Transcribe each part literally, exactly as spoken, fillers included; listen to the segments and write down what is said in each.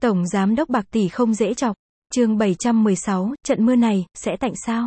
Tổng giám đốc bạc tỷ không dễ chọc. Chương bảy trăm mười sáu, trận mưa này, sẽ tạnh sao?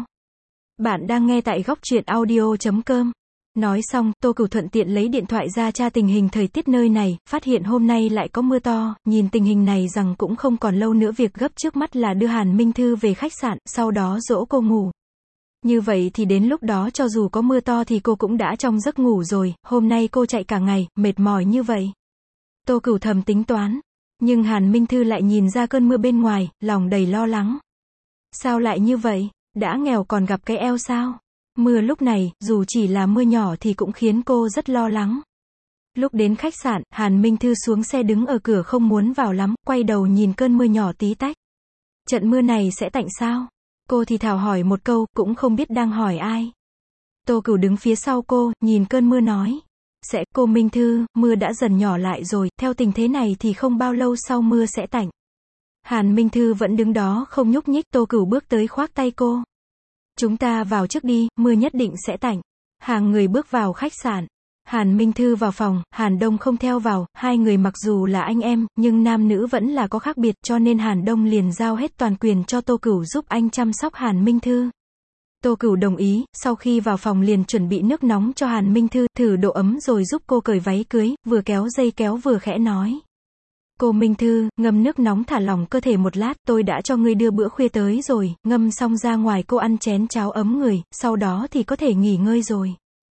Bạn đang nghe tại góc truyện audio chấm com. Nói xong, Tô Cửu thuận tiện lấy điện thoại ra tra tình hình thời tiết nơi này, phát hiện hôm nay lại có mưa to, nhìn tình hình này rằng cũng không còn lâu nữa, việc gấp trước mắt là đưa Hàn Minh Thư về khách sạn, sau đó dỗ cô ngủ. Như vậy thì đến lúc đó cho dù có mưa to thì cô cũng đã trong giấc ngủ rồi, hôm nay cô chạy cả ngày, mệt mỏi như vậy. Tô Cửu thầm tính toán. Nhưng Hàn Minh Thư lại nhìn ra cơn mưa bên ngoài, lòng đầy lo lắng. Sao lại như vậy? Đã nghèo còn gặp cái eo sao? Mưa lúc này, dù chỉ là mưa nhỏ thì cũng khiến cô rất lo lắng. Lúc đến khách sạn, Hàn Minh Thư xuống xe đứng ở cửa không muốn vào lắm, quay đầu nhìn cơn mưa nhỏ tí tách. Trận mưa này sẽ tạnh sao? Cô thì thào hỏi một câu, cũng không biết đang hỏi ai. Tô Cửu đứng phía sau cô, nhìn cơn mưa nói. Sẽ, cô Minh Thư, mưa đã dần nhỏ lại rồi, theo tình thế này thì không bao lâu sau mưa sẽ tạnh. Hàn Minh Thư vẫn đứng đó không nhúc nhích, Tô Cửu bước tới khoác tay cô. Chúng ta vào trước đi, mưa nhất định sẽ tạnh. Hàng người bước vào khách sạn. Hàn Minh Thư vào phòng, Hàn Đông không theo vào, hai người mặc dù là anh em, nhưng nam nữ vẫn là có khác biệt, cho nên Hàn Đông liền giao hết toàn quyền cho Tô Cửu giúp anh chăm sóc Hàn Minh Thư. Tô Cửu đồng ý, sau khi vào phòng liền chuẩn bị nước nóng cho Hàn Minh Thư, thử độ ấm rồi giúp cô cởi váy cưới, vừa kéo dây kéo vừa khẽ nói. Cô Minh Thư, ngâm nước nóng thả lỏng cơ thể một lát, tôi đã cho ngươi đưa bữa khuya tới rồi, ngâm xong ra ngoài cô ăn chén cháo ấm người, sau đó thì có thể nghỉ ngơi rồi.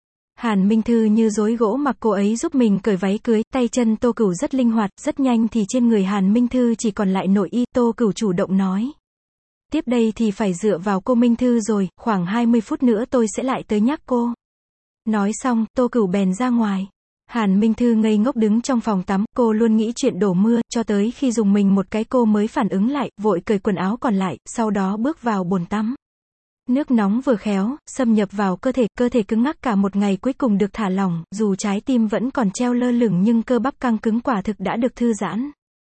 Hàn Minh Thư như rối gỗ mặc cô ấy giúp mình cởi váy cưới, tay chân Tô Cửu rất linh hoạt, rất nhanh thì trên người Hàn Minh Thư chỉ còn lại nội y, Tô Cửu chủ động nói. Tiếp đây thì phải dựa vào cô Minh Thư rồi, khoảng hai mươi phút nữa tôi sẽ lại tới nhắc cô. Nói xong, Tô Cửu bèn ra ngoài. Hàn Minh Thư ngây ngốc đứng trong phòng tắm, cô luôn nghĩ chuyện đổ mưa, cho tới khi dùng mình một cái cô mới phản ứng lại, vội cởi quần áo còn lại, sau đó bước vào bồn tắm. Nước nóng vừa khéo, xâm nhập vào cơ thể, cơ thể cứng ngắc cả một ngày cuối cùng được thả lỏng, dù trái tim vẫn còn treo lơ lửng nhưng cơ bắp căng cứng quả thực đã được thư giãn.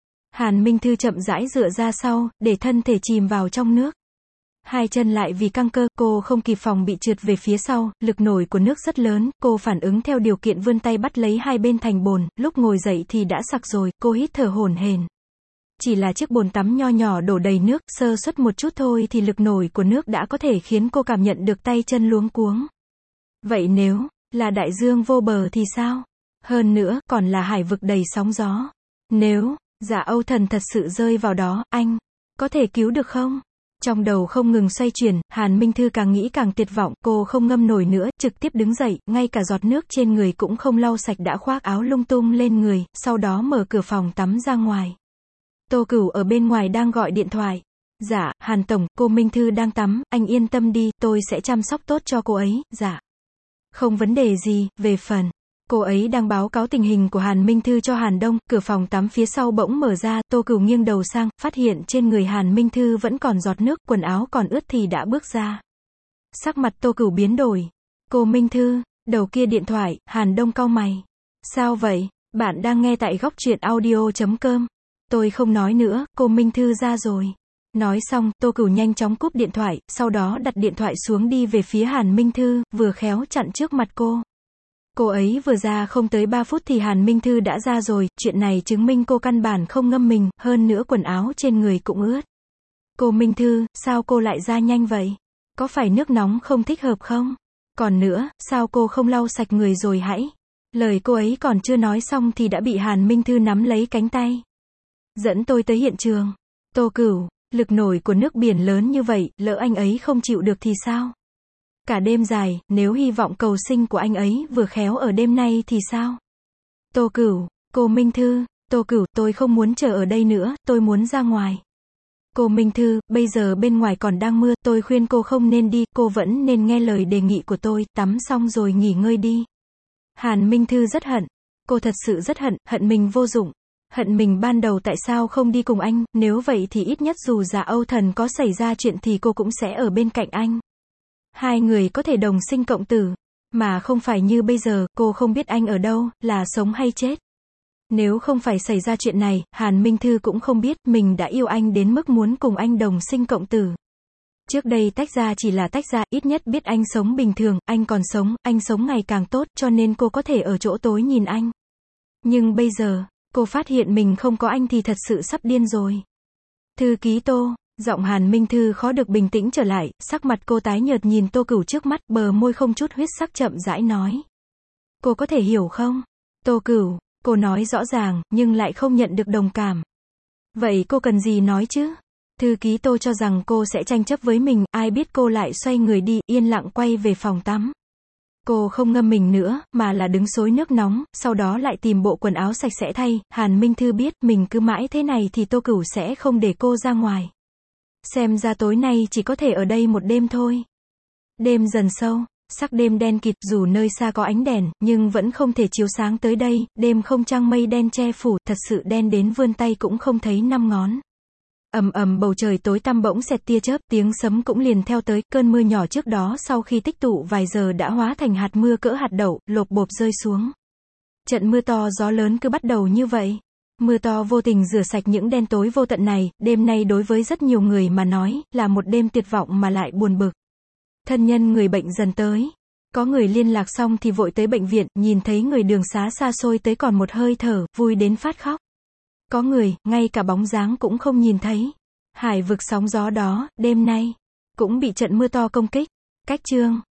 Hàn Minh Thư chậm rãi dựa ra sau, để thân thể chìm vào trong nước. Hai chân lại vì căng cơ, cô không kịp phòng bị trượt về phía sau, lực nổi của nước rất lớn, cô phản ứng theo điều kiện vươn tay bắt lấy hai bên thành bồn, lúc ngồi dậy thì đã sặc rồi, cô hít thở hổn hển. Chỉ là chiếc bồn tắm nho nhỏ đổ đầy nước, sơ suất một chút thôi thì lực nổi của nước đã có thể khiến cô cảm nhận được tay chân luống cuống. Vậy nếu là đại dương vô bờ thì sao? Hơn nữa, còn là hải vực đầy sóng gió. Nếu Dạ Âu Thần thật sự rơi vào đó, anh có thể cứu được không? Trong đầu không ngừng xoay chuyển, Hàn Minh Thư càng nghĩ càng tuyệt vọng, cô không ngâm nổi nữa, trực tiếp đứng dậy, ngay cả giọt nước trên người cũng không lau sạch đã khoác áo lung tung lên người, sau đó mở cửa phòng tắm ra ngoài. Tô Cửu ở bên ngoài đang gọi điện thoại. Dạ, Hàn Tổng, cô Minh Thư đang tắm, anh yên tâm đi, tôi sẽ chăm sóc tốt cho cô ấy, dạ. Không vấn đề gì, về phần. Cô ấy đang báo cáo tình hình của Hàn Minh Thư cho Hàn Đông, cửa phòng tắm phía sau bỗng mở ra, Tô Cửu nghiêng đầu sang, phát hiện trên người Hàn Minh Thư vẫn còn giọt nước, quần áo còn ướt thì đã bước ra. Sắc mặt Tô Cửu biến đổi. Cô Minh Thư, đầu kia điện thoại, Hàn Đông cau mày. Sao vậy? Bạn đang nghe tại góc truyện audio chấm com. Tôi không nói nữa, cô Minh Thư ra rồi. Nói xong, Tô Cửu nhanh chóng cúp điện thoại, sau đó đặt điện thoại xuống đi về phía Hàn Minh Thư, vừa khéo chặn trước mặt cô. Cô ấy vừa ra không tới ba phút thì Hàn Minh Thư đã ra rồi, chuyện này chứng minh cô căn bản không ngâm mình, hơn nữa quần áo trên người cũng ướt. Cô Minh Thư, sao cô lại ra nhanh vậy? Có phải nước nóng không thích hợp không? Còn nữa, sao cô không lau sạch người rồi hãy? Lời cô ấy còn chưa nói xong thì đã bị Hàn Minh Thư nắm lấy cánh tay. Dẫn tôi tới hiện trường. Tô Cửu, lực nổi của nước biển lớn như vậy, lỡ anh ấy không chịu được thì sao? Cả đêm dài, nếu hy vọng cầu sinh của anh ấy vừa khéo ở đêm nay thì sao? Tô Cửu, cô Minh Thư, Tô Cửu, tôi không muốn chờ ở đây nữa, tôi muốn ra ngoài. Cô Minh Thư, bây giờ bên ngoài còn đang mưa, tôi khuyên cô không nên đi, cô vẫn nên nghe lời đề nghị của tôi, tắm xong rồi nghỉ ngơi đi. Hàn Minh Thư rất hận. Cô thật sự rất hận, hận mình vô dụng. Hận mình ban đầu tại sao không đi cùng anh, nếu vậy thì ít nhất dù Dạ Âu Thần có xảy ra chuyện thì cô cũng sẽ ở bên cạnh anh. Hai người có thể đồng sinh cộng tử, mà không phải như bây giờ, cô không biết anh ở đâu, là sống hay chết. Nếu không phải xảy ra chuyện này, Hàn Minh Thư cũng không biết mình đã yêu anh đến mức muốn cùng anh đồng sinh cộng tử. Trước đây tách ra chỉ là tách ra, ít nhất biết anh sống bình thường, anh còn sống, anh sống ngày càng tốt, cho nên cô có thể ở chỗ tối nhìn anh. Nhưng bây giờ, Cô phát hiện mình không có anh thì thật sự sắp điên rồi. Thư ký Tô, giọng Hàn Minh Thư khó được bình tĩnh trở lại, sắc mặt cô tái nhợt nhìn Tô Cửu trước mắt, bờ môi không chút huyết sắc chậm rãi nói. Cô có thể hiểu không? Tô Cửu, cô nói rõ ràng, nhưng lại không nhận được đồng cảm. Vậy cô cần gì nói chứ? Thư ký Tô cho rằng cô sẽ tranh chấp với mình, ai biết cô lại xoay người đi, yên lặng quay về phòng tắm. Cô không ngâm mình nữa, mà là đứng xối nước nóng, sau đó lại tìm bộ quần áo sạch sẽ thay. Hàn Minh Thư biết, mình cứ mãi thế này thì Tô Cửu sẽ không để cô ra ngoài. Xem ra tối nay chỉ có thể ở đây một đêm thôi. Đêm dần sâu, sắc đêm đen kịt, dù nơi xa có ánh đèn, nhưng vẫn không thể chiếu sáng tới đây, đêm không trăng mây đen che phủ, thật sự đen đến vươn tay cũng không thấy năm ngón. Ầm ầm bầu trời tối tăm bỗng xẹt tia chớp, tiếng sấm cũng liền theo tới, cơn mưa nhỏ trước đó sau khi tích tụ vài giờ đã hóa thành hạt mưa cỡ hạt đậu, lộp bộp rơi xuống. Trận mưa to gió lớn cứ bắt đầu như vậy. Mưa to vô tình rửa sạch những đen tối vô tận này, đêm nay đối với rất nhiều người mà nói, là một đêm tuyệt vọng mà lại buồn bực. Thân nhân người bệnh dần tới. Có người liên lạc xong thì vội tới bệnh viện, nhìn thấy người đường xá xa xôi tới còn một hơi thở, vui đến phát khóc. Có người, ngay cả bóng dáng cũng không nhìn thấy. Hải vực sóng gió đó, đêm nay, cũng bị trận mưa to công kích. Cách chương